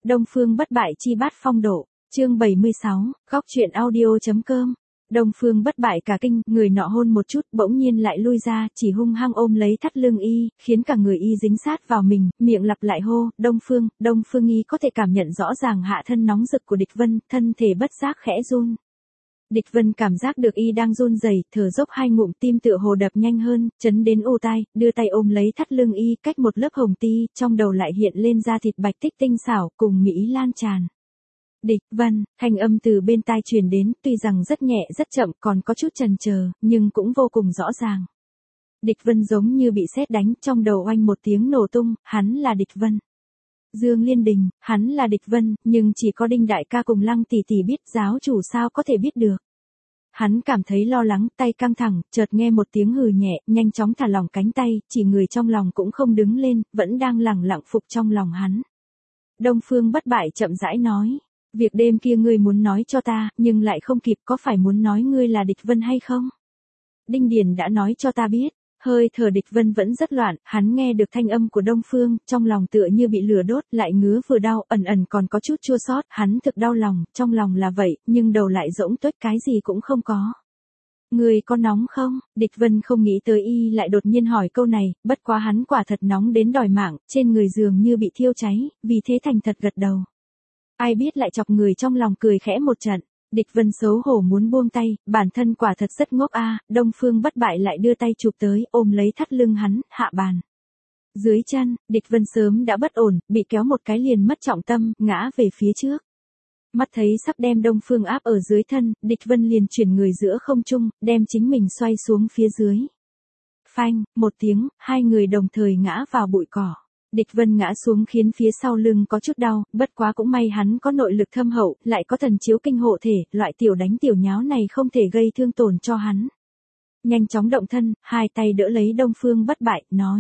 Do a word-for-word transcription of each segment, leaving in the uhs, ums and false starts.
Đông Phương bất bại chi bát phong độ, chương bảy mươi sáu, góc truyện audio.com. Đông Phương bất bại cả kinh, người nọ hôn một chút, bỗng nhiên lại lui ra, chỉ hung hăng ôm lấy thắt lưng y, khiến cả người y dính sát vào mình, miệng lặp lại hô, Đông Phương, Đông Phương y có thể cảm nhận rõ ràng hạ thân nóng rực của Địch Vân, thân thể bất giác khẽ run. Địch Vân cảm giác được y đang run rẩy, thở dốc hai ngụm, tim tựa hồ đập nhanh hơn, chấn đến ù tai, đưa tay ôm lấy thắt lưng y, cách một lớp hồng ti, trong đầu lại hiện lên da thịt bạch tích tinh xảo, cùng mỹ lan tràn. Địch Vân, thanh âm từ bên tai truyền đến, tuy rằng rất nhẹ rất chậm, còn có chút chần chờ, nhưng cũng vô cùng rõ ràng. Địch Vân giống như bị sét đánh, trong đầu oanh một tiếng nổ tung, hắn là Địch Vân. Dương Liên Đình, hắn là Địch Vân, nhưng chỉ có Đinh đại ca cùng Lăng tỷ tỷ biết, giáo chủ sao có thể biết được. Hắn cảm thấy lo lắng, tay căng thẳng, chợt nghe một tiếng hừ nhẹ, nhanh chóng thả lỏng cánh tay, chỉ người trong lòng cũng không đứng lên, vẫn đang lẳng lặng phục trong lòng hắn. Đông Phương bất bại chậm rãi nói, việc đêm kia ngươi muốn nói cho ta, nhưng lại không kịp, có phải muốn nói ngươi là Địch Vân hay không? Đinh Điền đã nói cho ta biết. Hơi thở Địch Vân vẫn rất loạn, hắn nghe được thanh âm của Đông Phương, trong lòng tựa như bị lửa đốt, lại ngứa vừa đau, ẩn ẩn còn có chút chua xót, hắn thực đau lòng, trong lòng là vậy, nhưng đầu lại rỗng tuếch, cái gì cũng không có. Người có nóng không? Địch Vân không nghĩ tới y lại đột nhiên hỏi câu này, bất quá hắn quả thật nóng đến đòi mạng, trên người dường như bị thiêu cháy, vì thế thành thật gật đầu. Ai biết lại chọc người trong lòng cười khẽ một trận. Địch Vân xấu hổ muốn buông tay, bản thân quả thật rất ngốc a, à, Đông Phương bất bại lại đưa tay chụp tới, ôm lấy thắt lưng hắn, hạ bàn. Dưới chân, Địch Vân sớm đã bất ổn, bị kéo một cái liền mất trọng tâm, ngã về phía trước. Mắt thấy sắp đem Đông Phương áp ở dưới thân, Địch Vân liền chuyển người giữa không trung, đem chính mình xoay xuống phía dưới. Phanh, một tiếng, hai người đồng thời ngã vào bụi cỏ. Địch Vân ngã xuống khiến phía sau lưng có chút đau, bất quá cũng may hắn có nội lực thâm hậu, lại có thần chiếu kinh hộ thể, loại tiểu đánh tiểu nháo này không thể gây thương tổn cho hắn. Nhanh chóng động thân, hai tay đỡ lấy Đông Phương bất bại, nói.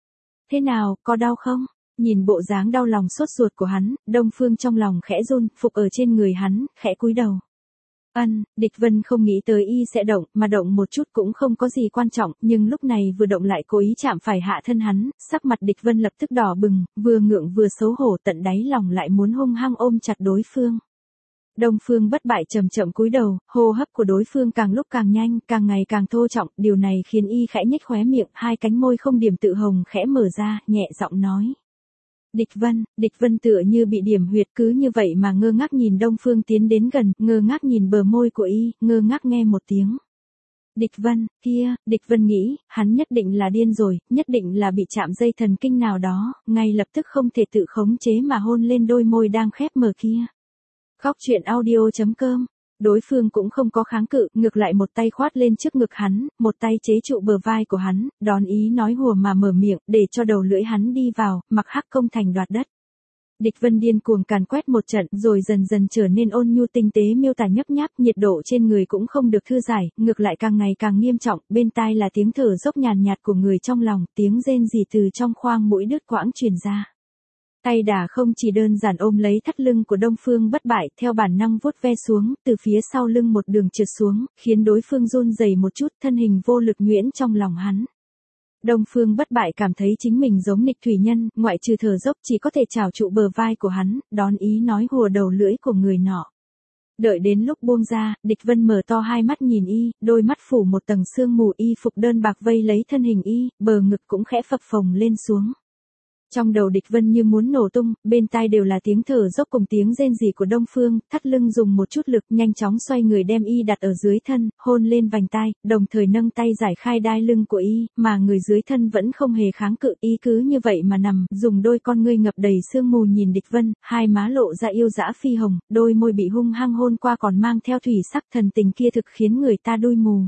Thế nào, có đau không? Nhìn bộ dáng đau lòng sốt ruột của hắn, Đông Phương trong lòng khẽ run, phục ở trên người hắn, khẽ cúi đầu. Ân, Địch Vân không nghĩ tới y sẽ động, mà động một chút cũng không có gì quan trọng, nhưng lúc này vừa động lại cố ý chạm phải hạ thân hắn, sắc mặt Địch Vân lập tức đỏ bừng, vừa ngượng vừa xấu hổ, tận đáy lòng lại muốn hung hăng ôm chặt đối phương. Đông Phương bất bại chậm chậm cúi đầu, hô hấp của đối phương càng lúc càng nhanh, càng ngày càng thô trọng, điều này khiến y khẽ nhếch khóe miệng, hai cánh môi không điểm tự hồng khẽ mở ra, nhẹ giọng nói. Địch Vân, Địch Vân tựa như bị điểm huyệt, cứ như vậy mà ngơ ngác nhìn Đông Phương tiến đến gần, ngơ ngác nhìn bờ môi của y, ngơ ngác nghe một tiếng. Địch Vân, kia, Địch Vân nghĩ, hắn nhất định là điên rồi, nhất định là bị chạm dây thần kinh nào đó, ngay lập tức không thể tự khống chế mà hôn lên đôi môi đang khép mở kia. Góc truyện audio.com. Đối phương cũng không có kháng cự, ngược lại một tay khoát lên trước ngực hắn, một tay chế trụ bờ vai của hắn, đón ý nói hùa mà mở miệng, để cho đầu lưỡi hắn đi vào, mặc hắc công thành đoạt đất. Địch Vân điên cuồng càn quét một trận, rồi dần dần trở nên ôn nhu tinh tế miêu tả nhấp nháp, nhiệt độ trên người cũng không được thư giải, ngược lại càng ngày càng nghiêm trọng, bên tai là tiếng thở dốc nhàn nhạt của người trong lòng, tiếng rên rỉ từ trong khoang mũi đứt quãng truyền ra. Tay đà không chỉ đơn giản ôm lấy thắt lưng của Đông Phương bất bại, theo bản năng vuốt ve xuống, từ phía sau lưng một đường trượt xuống, khiến đối phương run rẩy một chút, thân hình vô lực nhuyễn trong lòng hắn. Đông Phương bất bại cảm thấy chính mình giống nghịch thủy nhân, ngoại trừ thở dốc chỉ có thể trào trụ bờ vai của hắn, đón ý nói hùa đầu lưỡi của người nọ. Đợi đến lúc buông ra, Địch Vân mở to hai mắt nhìn y, đôi mắt phủ một tầng sương mù, y phục đơn bạc vây lấy thân hình y, bờ ngực cũng khẽ phập phồng lên xuống. Trong đầu Địch Vân như muốn nổ tung, bên tai đều là tiếng thở dốc cùng tiếng rên rỉ của Đông Phương, thắt lưng dùng một chút lực, nhanh chóng xoay người đem y đặt ở dưới thân, hôn lên vành tai, đồng thời nâng tay giải khai đai lưng của y, mà người dưới thân vẫn không hề kháng cự, y cứ như vậy mà nằm, dùng đôi con ngươi ngập đầy sương mù nhìn Địch Vân, hai má lộ ra yêu dã phi hồng, đôi môi bị hung hăng hôn qua còn mang theo thủy sắc, thần tình kia thực khiến người ta đôi mù.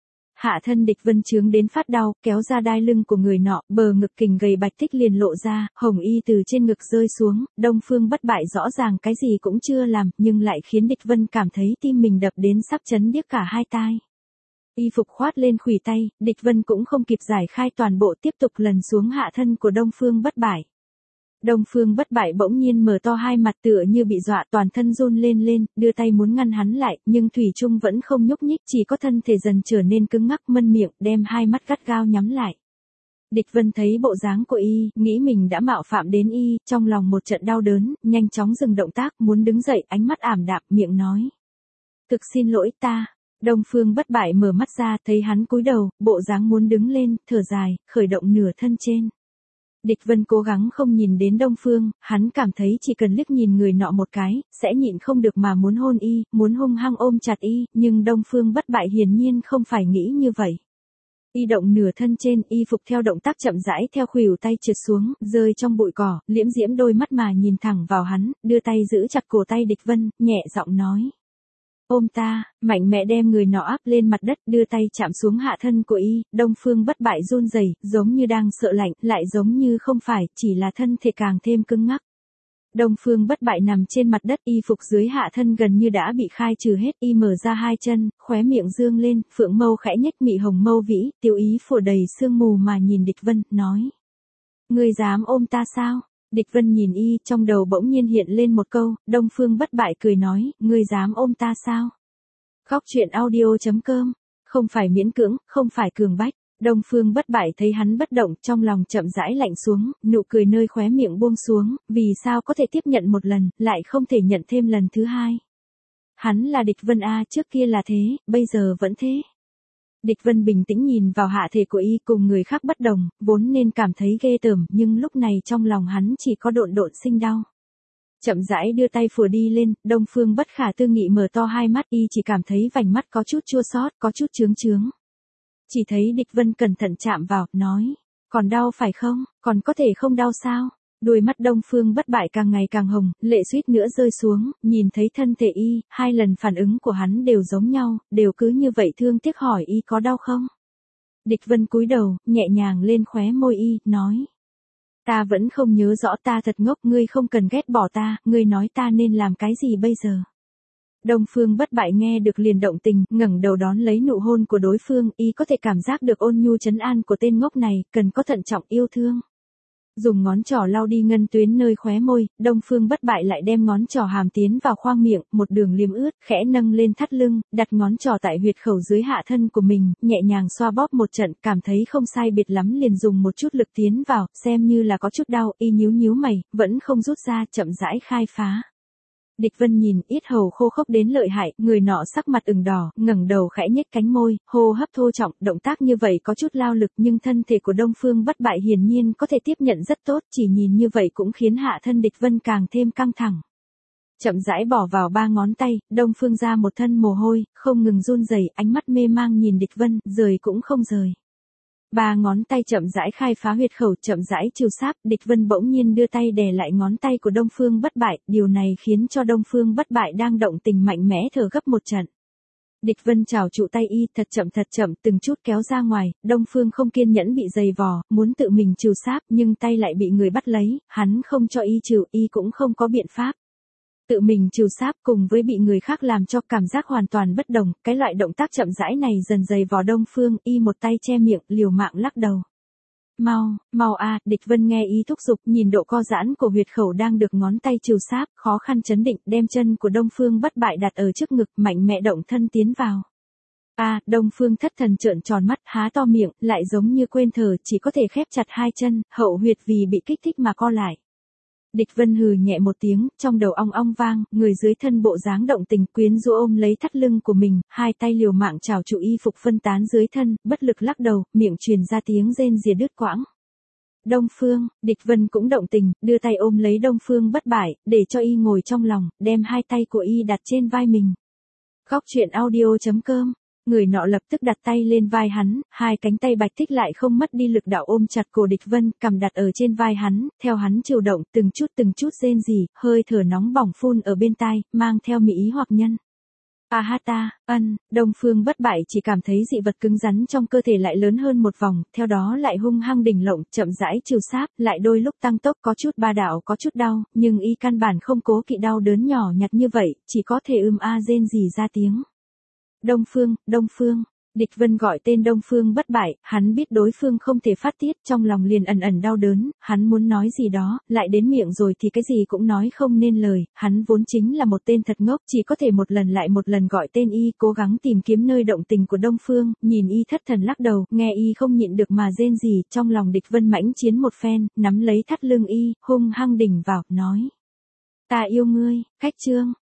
Hạ thân Địch Vân chướng đến phát đau, kéo ra đai lưng của người nọ, bờ ngực kình gầy bạch tích liền lộ ra, hồng y từ trên ngực rơi xuống, Đông Phương bất bại rõ ràng cái gì cũng chưa làm, nhưng lại khiến Địch Vân cảm thấy tim mình đập đến sắp chấn điếc cả hai tai. Y phục khoát lên khuỷu tay, Địch Vân cũng không kịp giải khai toàn bộ, tiếp tục lần xuống hạ thân của Đông Phương bất bại. Đông Phương bất bại bỗng nhiên mở to hai mặt tựa như bị dọa, toàn thân run lên lên, đưa tay muốn ngăn hắn lại, nhưng thủy chung vẫn không nhúc nhích, chỉ có thân thể dần trở nên cứng ngắc, mân miệng, đem hai mắt gắt gao nhắm lại. Địch Vân thấy bộ dáng của y, nghĩ mình đã mạo phạm đến y, trong lòng một trận đau đớn, nhanh chóng dừng động tác, muốn đứng dậy, ánh mắt ảm đạm, miệng nói. Thực xin lỗi ta. Đông Phương Bất Bại mở mắt ra, thấy hắn cúi đầu, bộ dáng muốn đứng lên, thở dài, khởi động nửa thân trên. Địch Vân cố gắng không nhìn đến Đông Phương, hắn cảm thấy chỉ cần liếc nhìn người nọ một cái, sẽ nhịn không được mà muốn hôn y, muốn hung hăng ôm chặt y, nhưng Đông Phương Bất Bại hiển nhiên không phải nghĩ như vậy. Y động nửa thân trên, y phục theo động tác chậm rãi theo khuỷu tay trượt xuống, rơi trong bụi cỏ, liễm diễm đôi mắt mà nhìn thẳng vào hắn, đưa tay giữ chặt cổ tay Địch Vân, nhẹ giọng nói. Ôm ta, mạnh mẽ đem người nọ áp lên mặt đất, đưa tay chạm xuống hạ thân của y, Đông Phương Bất Bại run rẩy, giống như đang sợ lạnh, lại giống như không phải, chỉ là thân thể càng thêm cứng ngắc. Đông Phương Bất Bại nằm trên mặt đất, y phục dưới hạ thân gần như đã bị khai trừ hết, y mở ra hai chân, khóe miệng dương lên, phượng mâu khẽ nhếch, mị hồng mâu vĩ, tiêu ý phủ đầy sương mù mà nhìn Địch Vân, nói. Ngươi dám ôm ta sao? Địch Vân nhìn y, trong đầu bỗng nhiên hiện lên một câu, Đông Phương Bất Bại cười nói, ngươi dám ôm ta sao? Khóc chuyện audio chấm com, không phải miễn cưỡng, không phải cường bách. Đông Phương Bất Bại thấy hắn bất động, trong lòng chậm rãi lạnh xuống, nụ cười nơi khóe miệng buông xuống, vì sao có thể tiếp nhận một lần, lại không thể nhận thêm lần thứ hai. Hắn là Địch Vân a, trước kia là thế, bây giờ vẫn thế. Địch Vân bình tĩnh nhìn vào hạ thể của y, cùng người khác bất đồng, vốn nên cảm thấy ghê tởm, nhưng lúc này trong lòng hắn chỉ có độn độn sinh đau. Chậm rãi đưa tay phủa đi lên, Đông Phương Bất Khả Tư Nghị mở to hai mắt, y chỉ cảm thấy vành mắt có chút chua xót, có chút chướng chướng. Chỉ thấy Địch Vân cẩn thận chạm vào, nói, còn đau phải không, còn có thể không đau sao? Đôi mắt Đông Phương Bất Bại càng ngày càng hồng, lệ suýt nữa rơi xuống, nhìn thấy thân thể y, hai lần phản ứng của hắn đều giống nhau, đều cứ như vậy thương tiếc hỏi y có đau không? Địch Vân cúi đầu, nhẹ nhàng lên khóe môi y, nói. Ta vẫn không nhớ rõ, ta thật ngốc, ngươi không cần ghét bỏ ta, ngươi nói ta nên làm cái gì bây giờ? Đông Phương Bất Bại nghe được liền động tình, ngẩng đầu đón lấy nụ hôn của đối phương, y có thể cảm giác được ôn nhu trấn an của tên ngốc này, cần có thận trọng yêu thương. Dùng ngón trỏ lau đi ngân tuyến nơi khóe môi, Đông Phương Bất Bại lại đem ngón trỏ hàm tiến vào khoang miệng, một đường liếm ướt, khẽ nâng lên thắt lưng, đặt ngón trỏ tại huyệt khẩu dưới hạ thân của mình, nhẹ nhàng xoa bóp một trận, cảm thấy không sai biệt lắm liền dùng một chút lực tiến vào, xem như là có chút đau, y nhíu nhíu mày, vẫn không rút ra, chậm rãi khai phá. Địch Vân nhìn, yết hầu khô khốc đến lợi hại, người nọ sắc mặt ửng đỏ, ngẩng đầu khẽ nhếch cánh môi, hô hấp thô trọng, động tác như vậy có chút lao lực, nhưng thân thể của Đông Phương Bất Bại hiển nhiên có thể tiếp nhận rất tốt, chỉ nhìn như vậy cũng khiến hạ thân Địch Vân càng thêm căng thẳng. Chậm rãi bỏ vào ba ngón tay, Đông Phương ra một thân mồ hôi, không ngừng run rẩy, ánh mắt mê mang nhìn Địch Vân, rời cũng không rời. Ba ngón tay chậm rãi khai phá huyệt khẩu, chậm rãi chiều sáp, Địch Vân bỗng nhiên đưa tay đè lại ngón tay của Đông Phương Bất Bại, điều này khiến cho Đông Phương Bất Bại đang động tình mạnh mẽ thở gấp một trận. Địch Vân chảo trụ tay y, thật chậm thật chậm, từng chút kéo ra ngoài, Đông Phương không kiên nhẫn bị giày vò, muốn tự mình chiều sáp, nhưng tay lại bị người bắt lấy, hắn không cho y chiều, y cũng không có biện pháp. Tự mình chiều sáp cùng với bị người khác làm cho cảm giác hoàn toàn bất đồng, cái loại động tác chậm rãi này dần dày vào Đông Phương, y một tay che miệng, liều mạng lắc đầu. Mau, mau a, Địch Vân nghe y thúc giục, nhìn độ co giãn của huyệt khẩu đang được ngón tay chiều sáp, khó khăn chấn định, đem chân của Đông Phương Bất Bại đặt ở trước ngực, mạnh mẽ động thân tiến vào. A, Đông Phương thất thần trợn tròn mắt, há to miệng, lại giống như quên thở, chỉ có thể khép chặt hai chân, hậu huyệt vì bị kích thích mà co lại. Địch Vân hừ nhẹ một tiếng, trong đầu ong ong vang, người dưới thân bộ dáng động tình quyến rũ ôm lấy thắt lưng của mình, hai tay liều mạng chảo trụ y phục phân tán dưới thân, bất lực lắc đầu, miệng truyền ra tiếng rên rìa đứt quãng. Đông Phương, Địch Vân cũng động tình, đưa tay ôm lấy Đông Phương Bất Bại, để cho y ngồi trong lòng, đem hai tay của y đặt trên vai mình. Khóc chuyện audio chấm com. Người nọ lập tức đặt tay lên vai hắn, hai cánh tay bạch tích lại không mất đi lực đạo ôm chặt cổ Địch Vân, cầm đặt ở trên vai hắn, theo hắn chiều động, từng chút từng chút rên rỉ, hơi thở nóng bỏng phun ở bên tai, mang theo mỹ ý hoặc nhân. A ha ta, ân, Đông Phương Bất Bại chỉ cảm thấy dị vật cứng rắn trong cơ thể lại lớn hơn một vòng, theo đó lại hung hăng đỉnh lộng, chậm rãi chiều sáp, lại đôi lúc tăng tốc, có chút ba đạo, có chút đau, nhưng y căn bản không cố kỵ đau đớn nhỏ nhặt như vậy, chỉ có thể ưm a rên rỉ ra tiếng. Đông Phương, Đông Phương, Địch Vân gọi tên Đông Phương Bất Bại, hắn biết đối phương không thể phát tiết, trong lòng liền ẩn ẩn đau đớn, hắn muốn nói gì đó, lại đến miệng rồi thì cái gì cũng nói không nên lời, hắn vốn chính là một tên thật ngốc, chỉ có thể một lần lại một lần gọi tên y, cố gắng tìm kiếm nơi động tình của Đông Phương, nhìn y thất thần lắc đầu, nghe y không nhịn được mà rên rỉ, trong lòng Địch Vân mãnh chiến một phen, nắm lấy thắt lưng y, hung hăng đỉnh vào, nói: Ta yêu ngươi, cách chương.